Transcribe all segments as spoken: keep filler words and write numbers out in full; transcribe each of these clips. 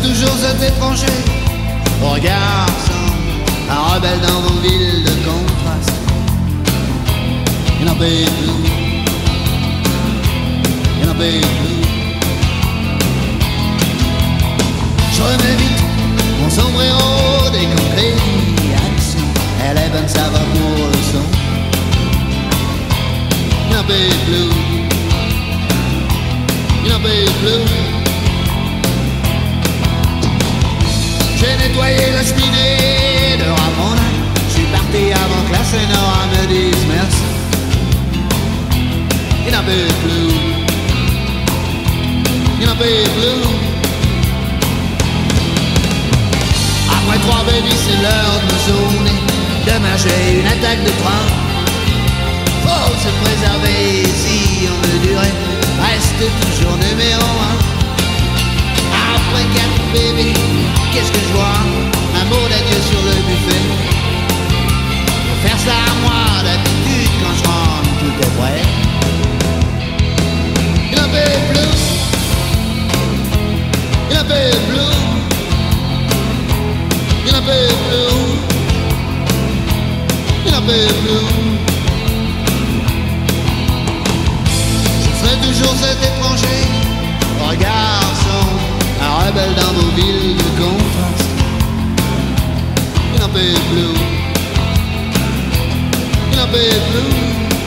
toujours cet étranger au regard sans un rebelle dans vos villes de contraste. Il n'en paye plus, il n'en paye plus. Je remets vite mon sombrero décancré. Elle est bonne, ça va pour le son. Il n'en paye plus, il n'en paye plus. J'ai nettoyé la cheminée de Ramona. Je suis parti avant que la Sénora me dise merci. Il n'en paye plus, il n'en paye plus. Après trois baby, c'est l'heure de me zoner. Demain j'ai une attaque de train. Faut se préserver si on veut durer. Reste toujours numéro un. Après quatre bébés, qu'est-ce que je vois? Un mot d'adieu sur le buffet. Faut faire ça à moi d'habitude quand je rentre, tout est prêt. Il n'en paye plus, il n'en paye plus, il n'en paye plus, il n'en paye plus. Je serai toujours cet étranger au regard sombre, un rebelle dans vos villes de contraste. Il n'en paye plus, il n'en paye plus.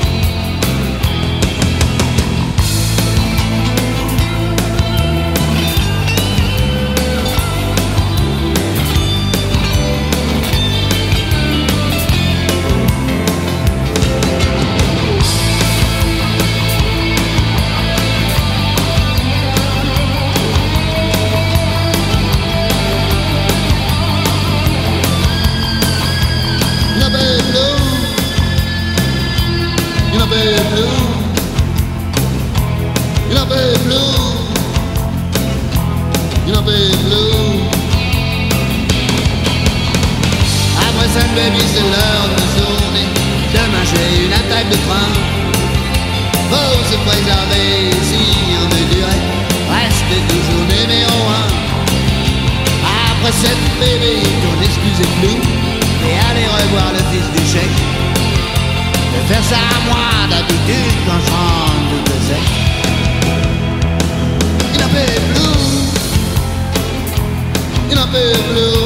Il n'en paye plus, il n'en paye plus. Après ça, baby, c'est l'heure de zoner. Demain j'ai une attaque de train. Faut se préserver si on veut durer. Reste toujours numéro un. Après cette bébé, qu'on excusez plus et allez revoir le fils du chèque. De faire ça à moi d'habitude quand je rentre tout de sec. Il n'en paye plus, il n'en paye plus.